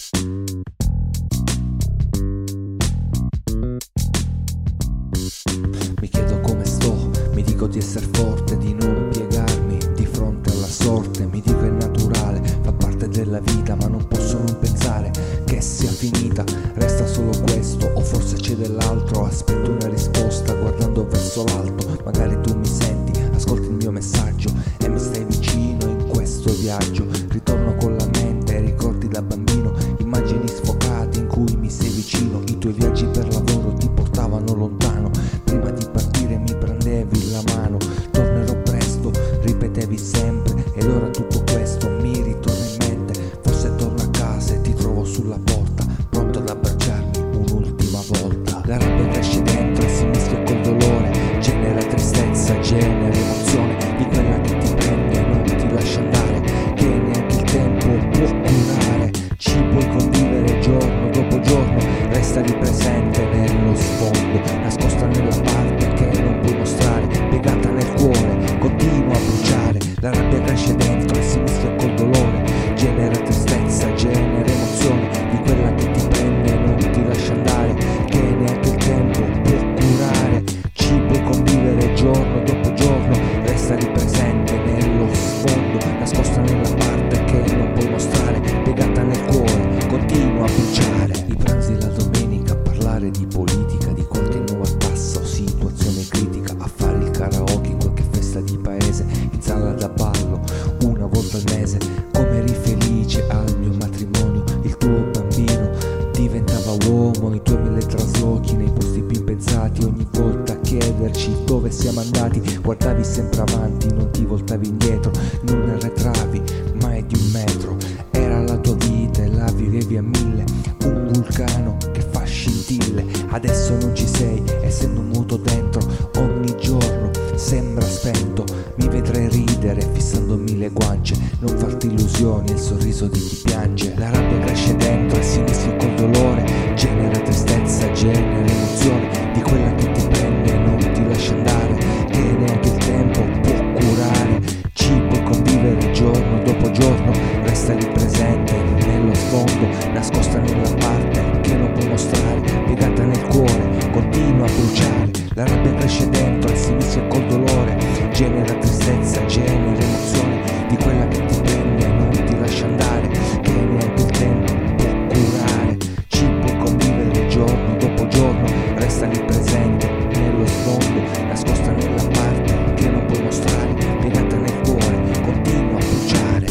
Mi chiedo come sto, mi dico di essere forte, di non piegarmi di fronte alla sorte. Mi dico è naturale, fa parte della vita, ma non posso non pensare che sia finita. Resta solo questo, o forse c'è dell'altro. Aspetto una risposta guardando verso l'alto. Magari tu mi senti, ascolti il mio messaggio e mi stai vicino in questo viaggio. Ritorno con la mente ai ricordi da bambino, immagini sfocate in cui mi sei vicino. I tuoi viaggi per lavoro ti portavano lontano, prima di partire mi prendevi la mano. Tornerò presto, ripetevi sempre, ed ora tutto questo mi ritorna in mente. Forse torno a casa e ti trovo sulla porta, pronto ad abbracciarmi un'ultima volta. La rabbia cresce dentro e si mischia col dolore, genera tristezza, genera emozione, di quella che ti prende e non ti lascia andare, che neanche il tempo può curare. Ci puoi convivere giorno dopo giorno, resta lì presente nello sfondo, nascosta nella parte che non puoi mostrare, piegata nel cuore, continua a bruciare. La rabbia cresce dentro e si mischia col dolore, genera tristezza, genera emozione, di quella che ti prende e non ti lascia andare, che neanche il tempo può curare. Ci puoi convivere giorno dopo giorno, resta lì presente nello sfondo, nascosta nella parte che non puoi mostrare, piegata nel cuore, continua a bruciare. I pranzi la domenica a parlare di politica, di qualche nuova tassa o situazione critica, a fare il karaoke in qualche festa di paese, in sala da ballo una volta al mese. Come eri felice al mio matrimonio, il tuo bambino diventava uomo, i tuoi 1000 traslochi nei posti più impensati, ogni volta a chiederci dove siamo andati. Guardavi sempre avanti, non ti voltavi indietro, non arretravi mai di un metro. Era la tua vita e la vivevi a 1000, un vulcano che fa scintille. Adesso non ci sei, essendo un vuoto dentro, ogni giorno sembra spento. Mi vedrai ridere fissandomi le guance, non farti illusioni, è il sorriso di chi piange. La rabbia cresce dentro e si mischia col dolore, genera tristezza, genera emozione, di quella che ti prende e non ti lascia andare, che neanche il tempo può curare. Ci puoi convivere giorno dopo giorno, resta lì presente nello sfondo, nascosta nella parte che non puoi mostrare, piegata nel cuore, continua a bruciare. La rabbia cresce dentro e si mischia col dolore, genera tristezza, genera emozione, di quella che ti prende e non ti lascia andare, che neanche il tempo può curare. Ci puoi convivere giorno dopo giorno, resta lì presente nello sfondo, nascosta nella parte che non puoi mostrare, piegata nel cuore, continua a bruciare.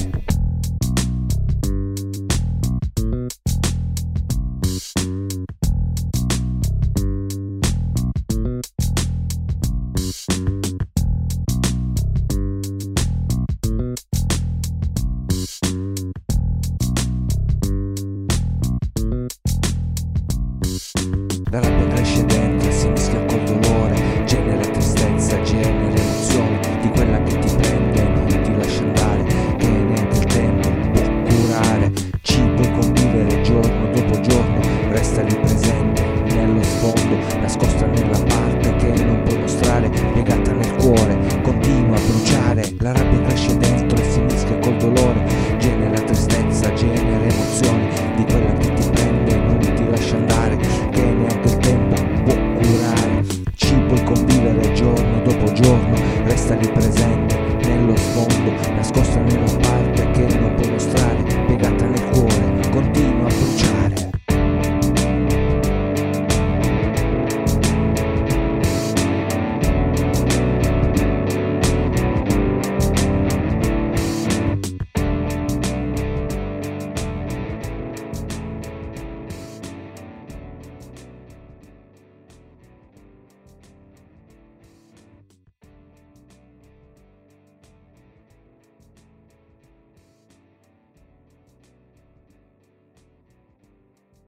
La rabbia cresce dentro e si mischia col dolore, genera tristezza, genera emozione, di quella che ti prende e non ti lascia andare, che neanche il tempo può curare. Ci puoi convivere giorno dopo giorno, resta lì presente nello sfondo, nascosta nella parte che non puoi mostrare, piegata nel cuore, continua a bruciare. La rabbia cresce dentro e si mischia col dolore, genera tristezza, genera emozione, di quella che ti prende e non ti lascia andare, che neanche il tempo può curare. Ci puoi convivere giorno dopo giorno, resta lì presente nello sfondo, nascosta nella parte che non puoi mostrare,